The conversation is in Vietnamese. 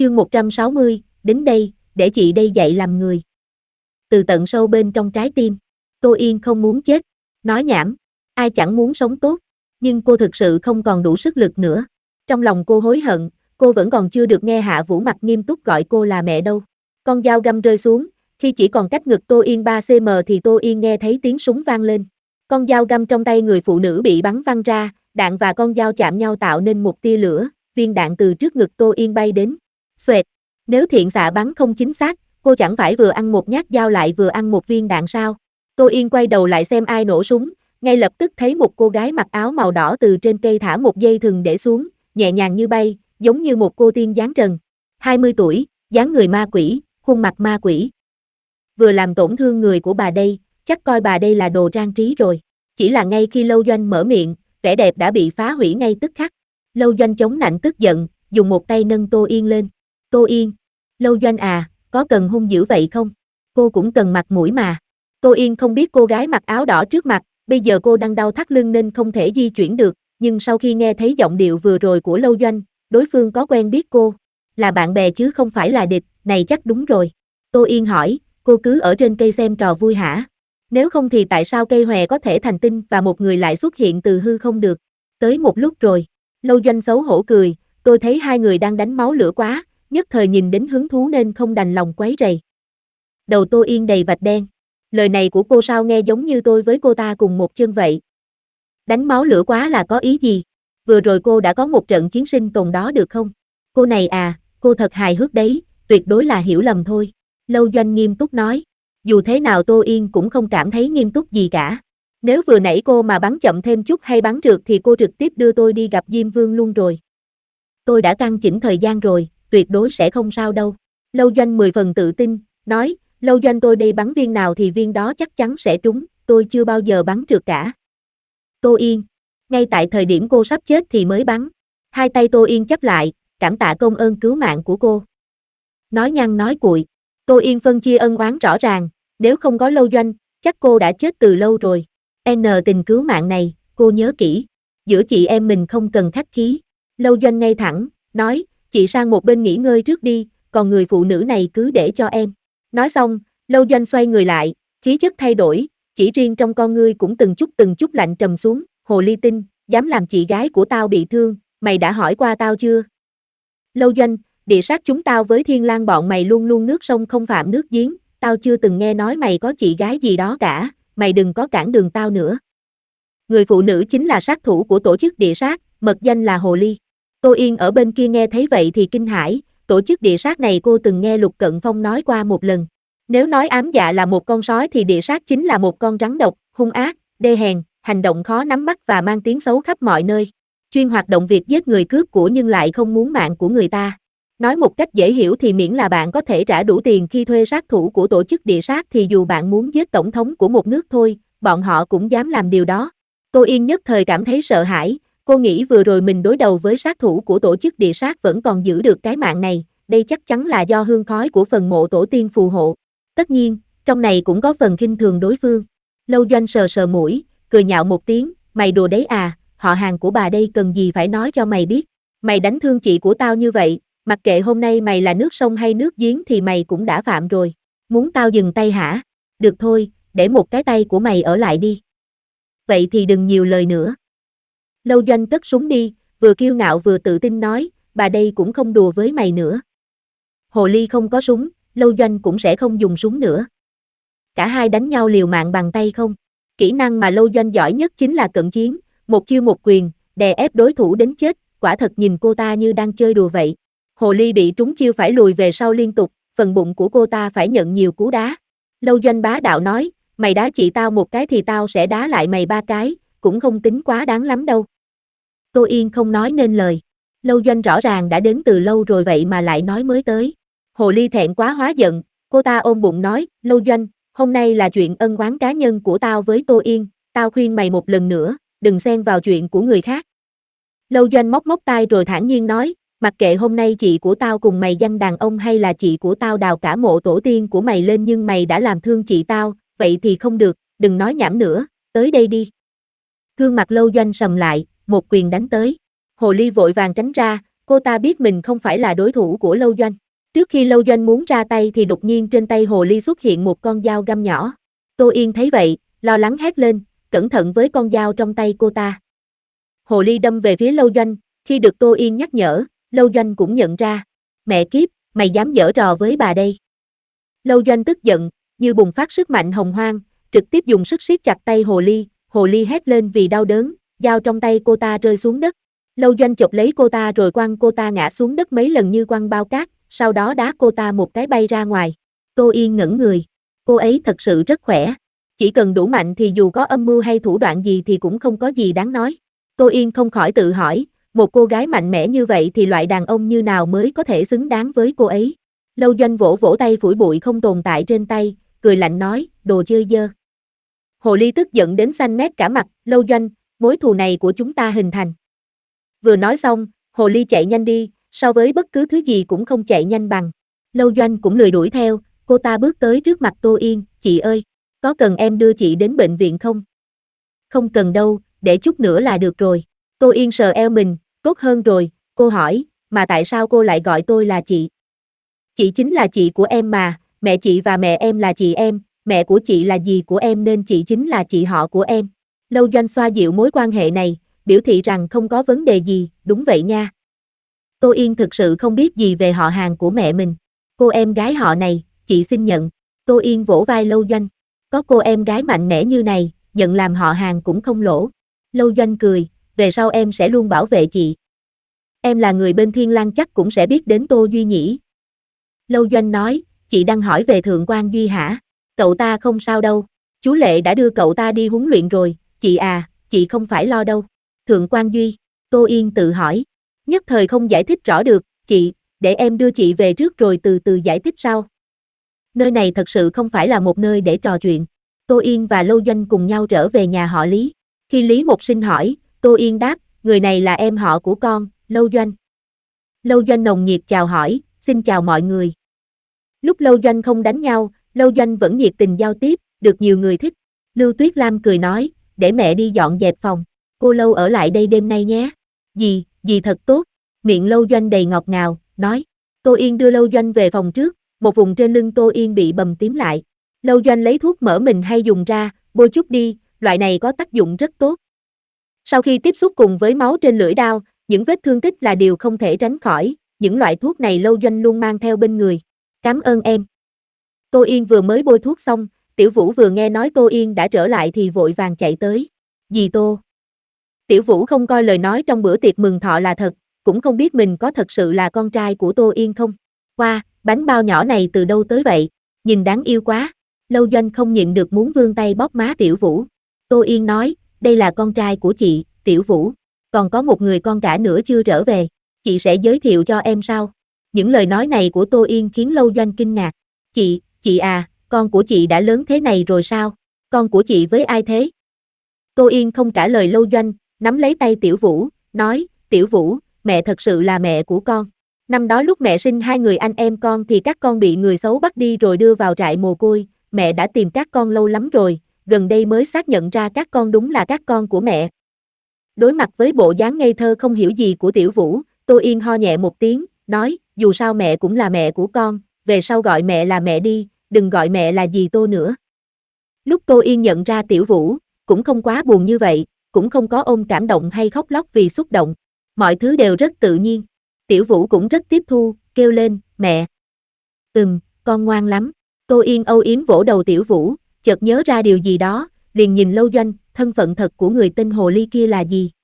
Chương 160, đến đây, để chị đây dạy làm người. Từ tận sâu bên trong trái tim, Tô Yên không muốn chết. Nói nhảm, ai chẳng muốn sống tốt, nhưng cô thực sự không còn đủ sức lực nữa. Trong lòng cô hối hận, cô vẫn còn chưa được nghe Hạ Vũ mặt nghiêm túc gọi cô là mẹ đâu. Con dao găm rơi xuống, khi chỉ còn cách ngực Tô Yên 3 cm thì Tô Yên nghe thấy tiếng súng vang lên. Con dao găm trong tay người phụ nữ bị bắn văng ra, đạn và con dao chạm nhau tạo nên một tia lửa, viên đạn từ trước ngực Tô Yên bay đến. Xoẹt, nếu thiện xạ bắn không chính xác, cô chẳng phải vừa ăn một nhát dao lại vừa ăn một viên đạn sao? Tô Yên quay đầu lại xem ai nổ súng, ngay lập tức thấy một cô gái mặc áo màu đỏ từ trên cây thả một dây thừng để xuống, nhẹ nhàng như bay, giống như một cô tiên dáng trần. 20 tuổi, dáng người ma quỷ, khuôn mặt ma quỷ. Vừa làm tổn thương người của bà đây, chắc coi bà đây là đồ trang trí rồi. Chỉ là ngay khi Lâu Doanh mở miệng, vẻ đẹp đã bị phá hủy ngay tức khắc. Lâu Doanh chống nạnh tức giận, dùng một tay nâng Tô Yên lên. Tô Yên, Lâu Doanh à, có cần hung dữ vậy không? Cô cũng cần mặt mũi mà. Tô Yên không biết cô gái mặc áo đỏ trước mặt, bây giờ cô đang đau thắt lưng nên không thể di chuyển được, nhưng sau khi nghe thấy giọng điệu vừa rồi của Lâu Doanh, đối phương có quen biết cô, là bạn bè chứ không phải là địch, này chắc đúng rồi. Tô Yên hỏi, cô cứ ở trên cây xem trò vui hả? Nếu không thì tại sao cây hòe có thể thành tinh và một người lại xuất hiện từ hư không được? Tới một lúc rồi, Lâu Doanh xấu hổ cười, tôi thấy hai người đang đánh máu lửa quá, nhất thời nhìn đến hứng thú nên không đành lòng quấy rầy. Đầu Tô Yên đầy vạch đen. Lời này của cô sao nghe giống như tôi với cô ta cùng một chân vậy? Đánh máu lửa quá là có ý gì? Vừa rồi cô đã có một trận chiến sinh tồn đó được không? Cô này à, cô thật hài hước đấy, tuyệt đối là hiểu lầm thôi. Lâu Doanh nghiêm túc nói. Dù thế nào Tô Yên cũng không cảm thấy nghiêm túc gì cả. Nếu vừa nãy cô mà bắn chậm thêm chút hay bắn trượt thì cô trực tiếp đưa tôi đi gặp Diêm Vương luôn rồi. Tôi đã căn chỉnh thời gian rồi, tuyệt đối sẽ không sao đâu. Lâu Doanh 10 phần tự tin, nói, Lâu Doanh tôi đây bắn viên nào thì viên đó chắc chắn sẽ trúng, tôi chưa bao giờ bắn trượt cả. Tô Yên, ngay tại thời điểm cô sắp chết thì mới bắn. Hai tay Tô Yên chắp lại, cảm tạ công ơn cứu mạng của cô. Nói nhăng nói cuội, Tô Yên phân chia ân oán rõ ràng, nếu không có Lâu Doanh, chắc cô đã chết từ lâu rồi. Tình cứu mạng này, cô nhớ kỹ, giữa chị em mình không cần khách khí. Lâu Doanh ngay thẳng, nói, chị sang một bên nghỉ ngơi trước đi, còn người phụ nữ này cứ để cho em. Nói xong, Lâu Doanh xoay người lại, khí chất thay đổi, chỉ riêng trong con ngươi cũng từng chút lạnh trầm xuống, hồ ly tinh, dám làm chị gái của tao bị thương, mày đã hỏi qua tao chưa? Lâu Doanh, địa sát chúng tao với Thiên Lang bọn mày luôn luôn nước sông không phạm nước giếng, tao chưa từng nghe nói mày có chị gái gì đó cả, mày đừng có cản đường tao nữa. Người phụ nữ chính là sát thủ của tổ chức địa sát, mật danh là Hồ Ly. Tô Yên ở bên kia nghe thấy vậy thì kinh hãi, tổ chức địa sát này cô từng nghe Lục Cận Phong nói qua một lần. Nếu nói ám dạ là một con sói thì địa sát chính là một con rắn độc, hung ác, đê hèn, hành động khó nắm bắt và mang tiếng xấu khắp mọi nơi. Chuyên hoạt động việc giết người cướp của nhưng lại không muốn mạng của người ta. Nói một cách dễ hiểu thì miễn là bạn có thể trả đủ tiền khi thuê sát thủ của tổ chức địa sát thì dù bạn muốn giết tổng thống của một nước thôi, bọn họ cũng dám làm điều đó. Tô Yên nhất thời cảm thấy sợ hãi, cô nghĩ vừa rồi mình đối đầu với sát thủ của tổ chức địa sát vẫn còn giữ được cái mạng này, đây chắc chắn là do hương khói của phần mộ tổ tiên phù hộ. Tất nhiên, trong này cũng có phần khinh thường đối phương. Lâu Doanh sờ sờ mũi, cười nhạo một tiếng, mày đùa đấy à, họ hàng của bà đây cần gì phải nói cho mày biết. Mày đánh thương chị của tao như vậy, mặc kệ hôm nay mày là nước sông hay nước giếng thì mày cũng đã phạm rồi. Muốn tao dừng tay hả? Được thôi, để một cái tay của mày ở lại đi. Vậy thì đừng nhiều lời nữa. Lâu Doanh cất súng đi, vừa kiêu ngạo vừa tự tin nói, bà đây cũng không đùa với mày nữa. Hồ Ly không có súng, Lâu Doanh cũng sẽ không dùng súng nữa. Cả hai đánh nhau liều mạng bằng tay không. Kỹ năng mà Lâu Doanh giỏi nhất chính là cận chiến, một chiêu một quyền, đè ép đối thủ đến chết, quả thật nhìn cô ta như đang chơi đùa vậy. Hồ Ly bị trúng chiêu phải lùi về sau liên tục, phần bụng của cô ta phải nhận nhiều cú đá. Lâu Doanh bá đạo nói, mày đá chị tao một cái thì tao sẽ đá lại mày 3 cái, cũng không tính quá đáng lắm đâu. Tô Yên không nói nên lời. Lâu Doanh rõ ràng đã đến từ lâu rồi vậy mà lại nói mới tới. Hồ Ly thẹn quá hóa giận, cô ta ôm bụng nói, Lâu Doanh, hôm nay là chuyện ân oán cá nhân của tao với Tô Yên, tao khuyên mày một lần nữa, đừng xen vào chuyện của người khác. Lâu Doanh móc tai rồi thản nhiên nói, mặc kệ hôm nay chị của tao cùng mày danh đàn ông hay là chị của tao đào cả mộ tổ tiên của mày lên nhưng mày đã làm thương chị tao, vậy thì không được, đừng nói nhảm nữa, tới đây đi. Gương mặt Lâu Doanh sầm lại, một quyền đánh tới. Hồ Ly vội vàng tránh ra, Cô ta biết mình không phải là đối thủ của Lâu Doanh. Trước khi Lâu Doanh muốn ra tay thì đột nhiên trên tay hồ ly xuất hiện một con dao găm nhỏ. Tô Yên thấy vậy, lo lắng hét lên, cẩn thận với con dao trong tay cô ta. Hồ ly đâm về phía Lâu Doanh, khi được Tô Yên nhắc nhở, Lâu Doanh cũng nhận ra. Mẹ kiếp, mày dám giở trò với bà đây. Lâu Doanh tức giận, như bùng phát sức mạnh hồng hoang, trực tiếp dùng sức siết chặt tay hồ ly hét lên vì đau đớn, dao trong tay cô ta rơi xuống đất. Lâu Doanh chộp lấy cô ta rồi quăng cô ta ngã xuống đất mấy lần như quăng bao cát, sau đó đá cô ta một cái bay ra ngoài. Tô Yên ngẩn người, cô ấy thật sự rất khỏe. Chỉ cần đủ mạnh thì dù có âm mưu hay thủ đoạn gì thì cũng không có gì đáng nói. Tô Yên không khỏi tự hỏi, một cô gái mạnh mẽ như vậy thì loại đàn ông như nào mới có thể xứng đáng với cô ấy. Lâu Doanh vỗ vỗ tay phủi bụi không tồn tại trên tay, cười lạnh nói, đồ chơi dơ. Hồ ly tức giận đến xanh mét cả mặt, Lâu Doanh, mối thù này của chúng ta hình thành. Vừa nói xong, hồ ly chạy nhanh đi, so với bất cứ thứ gì cũng không chạy nhanh bằng. Lâu Doanh cũng lười đuổi theo, cô ta bước tới trước mặt Tô Yên, chị ơi, có cần em đưa chị đến bệnh viện không? Không cần đâu, để chút nữa là được rồi. Tô Yên sờ eo mình, tốt hơn rồi, cô hỏi, mà tại sao cô lại gọi tôi là chị? Chị chính là chị của em mà, mẹ chị và mẹ em là chị em, mẹ của chị là dì của em nên chị chính là chị họ của em. Lâu Doanh xoa dịu mối quan hệ này, biểu thị rằng không có vấn đề gì, đúng vậy nha. Tô Yên thực sự không biết gì về họ hàng của mẹ mình. Cô em gái họ này, chị xin nhận. Tô Yên vỗ vai Lâu Doanh. Có cô em gái mạnh mẽ như này, nhận làm họ hàng cũng không lỗ. Lâu Doanh cười, về sau em sẽ luôn bảo vệ chị. Em là người bên Thiên Lang chắc cũng sẽ biết đến Tô Duy nhỉ. Lâu Doanh nói, chị đang hỏi về Thượng quan Duy hả? Cậu ta không sao đâu. Chú Lệ đã đưa cậu ta đi huấn luyện rồi, chị à, chị không phải lo đâu. Thượng quan Duy, Tô Yên tự hỏi. Nhất thời không giải thích rõ được, chị, để em đưa chị về trước rồi từ từ giải thích sau. Nơi này thật sự không phải là một nơi để trò chuyện. Tô Yên và Lâu Doanh cùng nhau trở về nhà họ Lý. Khi Lý Mộc Sinh hỏi, Tô Yên đáp, người này là em họ của con, Lâu Doanh. Lâu Doanh nồng nhiệt chào hỏi, xin chào mọi người. Lúc Lâu Doanh không đánh nhau, Lâu Doanh vẫn nhiệt tình giao tiếp, được nhiều người thích. Lưu Tuyết Lam cười nói, để mẹ đi dọn dẹp phòng. Cô Lâu ở lại đây đêm nay nhé. Dì thật tốt. Miệng Lâu Doanh đầy ngọt ngào, nói. Tô Yên đưa Lâu Doanh về phòng trước, một vùng trên lưng Tô Yên bị bầm tím lại. Lâu Doanh lấy thuốc mỡ mình hay dùng ra, bôi chút đi, loại này có tác dụng rất tốt. Sau khi tiếp xúc cùng với máu trên lưỡi dao, những vết thương tích là điều không thể tránh khỏi, những loại thuốc này Lâu Doanh luôn mang theo bên người. Cảm ơn em. Tô Yên vừa mới bôi thuốc xong, Tiểu Vũ vừa nghe nói Tô Yên đã trở lại thì vội vàng chạy tới. Dì Tô. Tiểu Vũ không coi lời nói trong bữa tiệc mừng thọ là thật, cũng không biết mình có thật sự là con trai của Tô Yên không. Wow, bánh bao nhỏ này từ đâu tới vậy, nhìn đáng yêu quá. Lâu Doanh không nhịn được muốn vươn tay bóp má Tiểu Vũ. Tô Yên nói, đây là con trai của chị, Tiểu Vũ. Còn có một người con cả nữa chưa trở về, chị sẽ giới thiệu cho em sau. Những lời nói này của Tô Yên khiến Lâu Doanh kinh ngạc. Chị à, con của chị đã lớn thế này rồi sao? Con của chị với ai thế? Tô Yên không trả lời Lâu Doanh, nắm lấy tay Tiểu Vũ, nói, Tiểu Vũ, mẹ thật sự là mẹ của con. Năm đó lúc mẹ sinh hai người anh em con thì các con bị người xấu bắt đi rồi đưa vào trại mồ côi, mẹ đã tìm các con lâu lắm rồi, gần đây mới xác nhận ra các con đúng là các con của mẹ. Đối mặt với bộ dáng ngây thơ không hiểu gì của Tiểu Vũ, Tô Yên ho nhẹ một tiếng, nói, dù sao mẹ cũng là mẹ của con, về sau gọi mẹ là mẹ đi, đừng gọi mẹ là dì Tô nữa. Lúc Tô Yên nhận ra Tiểu Vũ, cũng không quá buồn như vậy, cũng không có ôm cảm động hay khóc lóc vì xúc động. Mọi thứ đều rất tự nhiên. Tiểu Vũ cũng rất tiếp thu, kêu lên, mẹ. Con ngoan lắm. Tô Yên âu yếm vỗ đầu Tiểu Vũ, chợt nhớ ra điều gì đó, liền nhìn Lâu Doanh, thân phận thật của người tên Hồ Ly kia là gì.